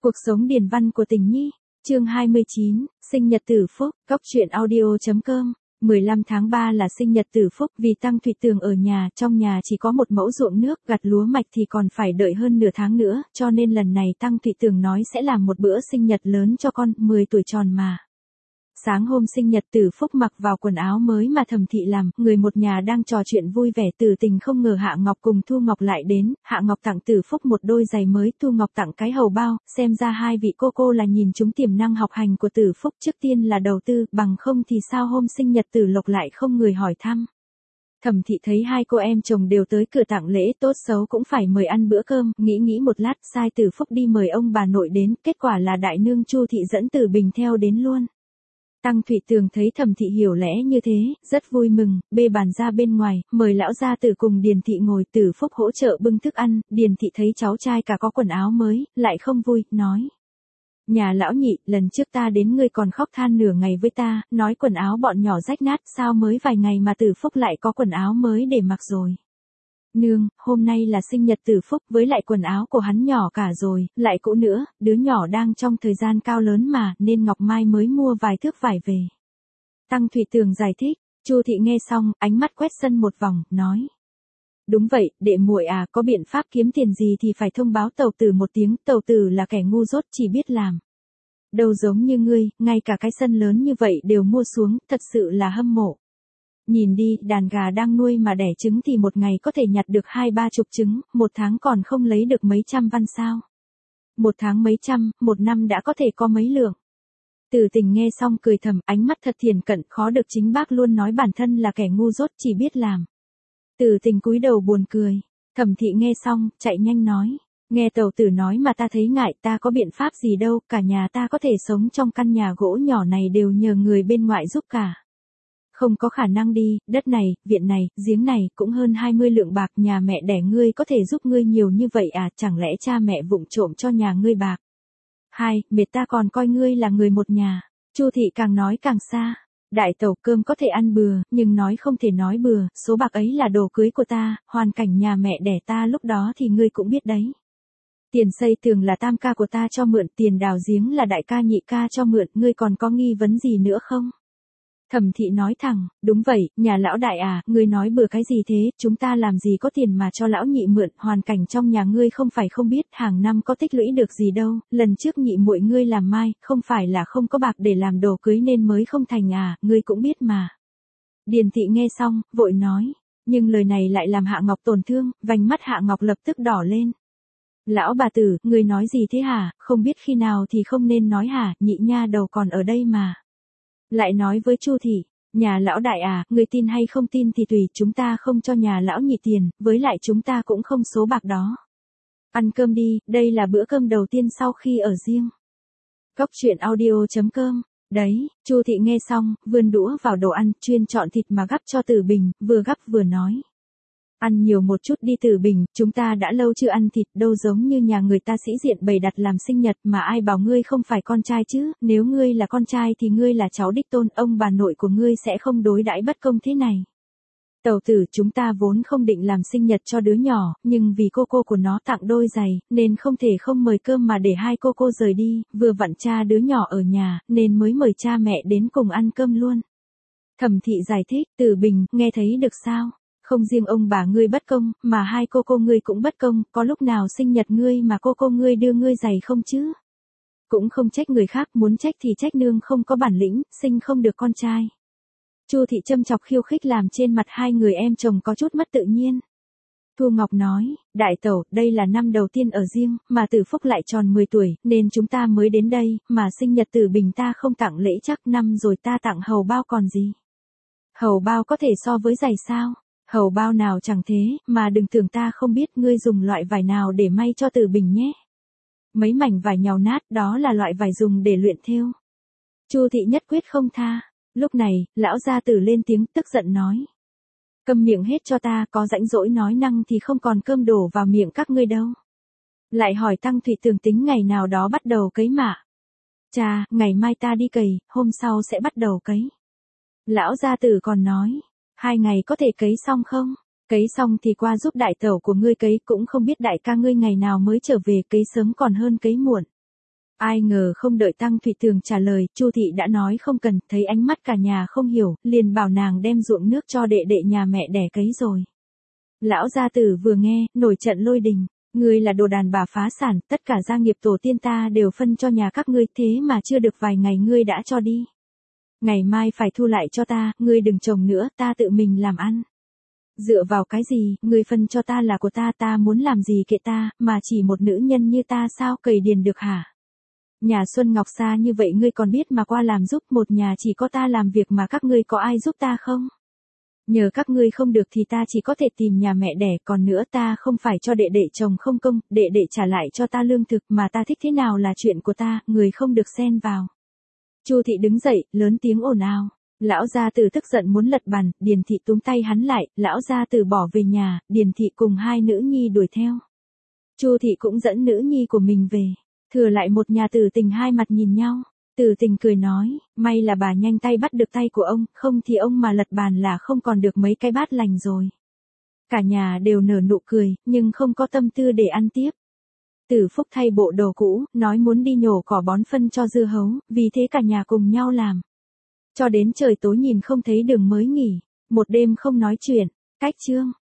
Cuộc sống điền văn của tình nhi, chương 29, sinh nhật Tử Phúc, góc truyện audio.com. 15 tháng 3 là sinh nhật Tử Phúc, vì Tăng Thụy Tường ở nhà, trong nhà chỉ có một mẫu ruộng nước, gặt lúa mạch thì còn phải đợi hơn nửa tháng nữa, cho nên lần này Tăng Thụy Tường nói sẽ làm một bữa sinh nhật lớn cho con, 10 tuổi tròn mà. Sáng hôm sinh nhật Tử Phúc mặc vào quần áo mới mà Thẩm Thị làm, người một nhà đang trò chuyện vui vẻ, Tử Tình không ngờ Hạ Ngọc cùng Thu Ngọc lại đến, Hạ Ngọc tặng Tử Phúc một đôi giày mới, Thu Ngọc tặng cái hầu bao, xem ra hai vị cô là nhìn trúng tiềm năng học hành của Tử Phúc, trước tiên là đầu tư, bằng không thì sao hôm sinh nhật Tử Lộc lại không người hỏi thăm. Thẩm Thị thấy hai cô em chồng đều tới cửa tặng lễ, tốt xấu cũng phải mời ăn bữa cơm, nghĩ một lát sai Tử Phúc đi mời ông bà nội đến, kết quả là đại nương Chu Thị dẫn Tử Bình theo đến luôn. Tăng Thụy Tường thấy Thẩm Thị hiểu lẽ như thế, rất vui mừng, bê bàn ra bên ngoài, mời lão gia tử cùng Điền Thị ngồi, Tử Phúc hỗ trợ bưng thức ăn, Điền Thị thấy cháu trai cả có quần áo mới, lại không vui, nói. Nhà lão nhị, lần trước ta đến ngươi còn khóc than nửa ngày với ta, nói quần áo bọn nhỏ rách nát, sao mới vài ngày mà Tử Phúc lại có quần áo mới để mặc rồi. Nương, hôm nay là sinh nhật Tử Phúc, với lại quần áo của hắn nhỏ cả rồi, lại cũ nữa, đứa nhỏ đang trong thời gian cao lớn mà, nên Ngọc Mai mới mua vài thước vải về. Tăng Thụy Tường giải thích, Chu Thị nghe xong, ánh mắt quét sân một vòng, nói. Đúng vậy, đệ muội à, có biện pháp kiếm tiền gì thì phải thông báo Tẩu Tử một tiếng, Tẩu Tử là kẻ ngu dốt chỉ biết làm. Đâu giống như ngươi, ngay cả cái sân lớn như vậy đều mua xuống, thật sự là hâm mộ. Nhìn đi, đàn gà đang nuôi mà đẻ trứng thì một ngày có thể nhặt được 20-30 trứng, một tháng còn không lấy được mấy trăm văn sao. Một tháng mấy trăm, một năm đã có thể có mấy lượng. Tử Tình nghe xong cười thầm, ánh mắt thật thiền cận, khó được chính bác luôn nói bản thân là kẻ ngu dốt chỉ biết làm. Tử Tình cúi đầu buồn cười, Thẩm Thị nghe xong, chạy nhanh nói. Nghe Tẩu Tử nói mà ta thấy ngại, ta có biện pháp gì đâu, cả nhà ta có thể sống trong căn nhà gỗ nhỏ này đều nhờ người bên ngoại giúp cả. Không có khả năng đi, đất này, viện này, giếng này, cũng hơn 20 lượng bạc, nhà mẹ đẻ ngươi có thể giúp ngươi nhiều như vậy à, chẳng lẽ cha mẹ vụng trộm cho nhà ngươi bạc. Mệt ta còn coi ngươi là người một nhà. Chu Thị càng nói càng xa. Đại tẩu, cơm có thể ăn bừa, nhưng nói không thể nói bừa, số bạc ấy là đồ cưới của ta, hoàn cảnh nhà mẹ đẻ ta lúc đó thì ngươi cũng biết đấy. Tiền xây tường là tam ca của ta cho mượn, tiền đào giếng là đại ca nhị ca cho mượn, ngươi còn có nghi vấn gì nữa không? Thẩm Thị nói thẳng, đúng vậy, nhà lão đại à, ngươi nói bừa cái gì thế, chúng ta làm gì có tiền mà cho lão nhị mượn, hoàn cảnh trong nhà ngươi không phải không biết, hàng năm có tích lũy được gì đâu, lần trước nhị muội ngươi làm mai, không phải là không có bạc để làm đồ cưới nên mới không thành à, ngươi cũng biết mà. Điền Thị nghe xong, vội nói, nhưng lời này lại làm Hạ Ngọc tổn thương, vành mắt Hạ Ngọc lập tức đỏ lên. Lão bà tử, ngươi nói gì thế hả, không biết khi nào thì không nên nói hả, nhị nha đầu còn ở đây mà. Lại nói với Chu Thị, nhà lão đại à, người tin hay không tin thì tùy, chúng ta không cho nhà lão nhị tiền, với lại chúng ta cũng không số bạc đó. Ăn cơm đi, đây là bữa cơm đầu tiên sau khi ở riêng. Góc truyện audio.com. Đấy, Chu Thị nghe xong, vươn đũa vào đồ ăn, chuyên chọn thịt mà gắp cho Tử Bình, vừa gắp vừa nói. Ăn nhiều một chút đi Tử Bình, chúng ta đã lâu chưa ăn thịt, đâu giống như nhà người ta sĩ diện bày đặt làm sinh nhật, mà ai bảo ngươi không phải con trai chứ, nếu ngươi là con trai thì ngươi là cháu đích tôn, ông bà nội của ngươi sẽ không đối đãi bất công thế này. Tẩu Tử, chúng ta vốn không định làm sinh nhật cho đứa nhỏ, nhưng vì cô của nó tặng đôi giày, nên không thể không mời cơm mà để hai cô rời đi, vừa vặn cha đứa nhỏ ở nhà, nên mới mời cha mẹ đến cùng ăn cơm luôn. Thẩm Thị giải thích, Tử Bình, nghe thấy được sao? Không riêng ông bà ngươi bất công, mà hai cô ngươi cũng bất công, có lúc nào sinh nhật ngươi mà cô ngươi đưa ngươi giày không chứ? Cũng không trách người khác, muốn trách thì trách nương không có bản lĩnh, sinh không được con trai. Chu Thị châm chọc khiêu khích làm trên mặt hai người em chồng có chút mất tự nhiên. Thu Ngọc nói, đại tẩu, đây là năm đầu tiên ở riêng, mà Tử Phúc lại tròn 10 tuổi, nên chúng ta mới đến đây, mà sinh nhật Tử Bình ta không tặng lễ chắc năm rồi ta tặng hầu bao còn gì. Hầu bao có thể so với giày sao? Hầu bao nào chẳng thế, mà đừng tưởng ta không biết ngươi dùng loại vải nào để may cho Tử Bình nhé. Mấy mảnh vải nhàu nát đó là loại vải dùng để luyện thêu. Chu Thị nhất quyết không tha. Lúc này, lão gia tử lên tiếng tức giận nói. Câm miệng hết cho ta, có rãnh rỗi nói năng thì không còn cơm đổ vào miệng các ngươi đâu. Lại hỏi Tăng Thụy Tường tính ngày nào đó bắt đầu cấy mạ. Chà, ngày mai ta đi cày, hôm sau sẽ bắt đầu cấy. Lão gia tử còn nói. 2 ngày có thể cấy xong không? Cấy xong thì qua giúp đại tẩu của ngươi cấy, cũng không biết đại ca ngươi ngày nào mới trở về, cấy sớm còn hơn cấy muộn. Ai ngờ không đợi Tăng Thủy Tường trả lời, Chu thị đã nói không cần, thấy ánh mắt cả nhà không hiểu, liền bảo nàng đem ruộng nước cho đệ đệ nhà mẹ đẻ cấy rồi. Lão gia tử vừa nghe, nổi trận lôi đình, ngươi là đồ đàn bà phá sản, tất cả gia nghiệp tổ tiên ta đều phân cho nhà các ngươi, thế mà chưa được vài ngày ngươi đã cho đi. Ngày mai phải thu lại cho ta, ngươi đừng trồng nữa, ta tự mình làm ăn. Dựa vào cái gì, ngươi phân cho ta là của ta, ta muốn làm gì kệ ta, mà chỉ một nữ nhân như ta sao cày điền được hả? Nhà Xuân Ngọc xa như vậy ngươi còn biết mà qua làm giúp, một nhà chỉ có ta làm việc mà các ngươi có ai giúp ta không? Nhờ các ngươi không được thì ta chỉ có thể tìm nhà mẹ đẻ, còn nữa ta không phải cho đệ đệ chồng không công, đệ đệ trả lại cho ta lương thực mà ta thích thế nào là chuyện của ta, người không được xen vào. Chu thị đứng dậy, lớn tiếng ồn ào. Lão gia tử tức giận muốn lật bàn, Điền thị túm tay hắn lại, lão gia tử bỏ về nhà, Điền thị cùng hai nữ nhi đuổi theo. Chu thị cũng dẫn nữ nhi của mình về, thừa lại một nhà Tử Tình hai mặt nhìn nhau. Tử Tình cười nói, may là bà nhanh tay bắt được tay của ông, không thì ông mà lật bàn là không còn được mấy cái bát lành rồi. Cả nhà đều nở nụ cười, nhưng không có tâm tư để ăn tiếp. Tử Phúc thay bộ đồ cũ, nói muốn đi nhổ cỏ bón phân cho dưa hấu, vì thế cả nhà cùng nhau làm. Cho đến trời tối nhìn không thấy đường mới nghỉ, một đêm không nói chuyện, cách chương.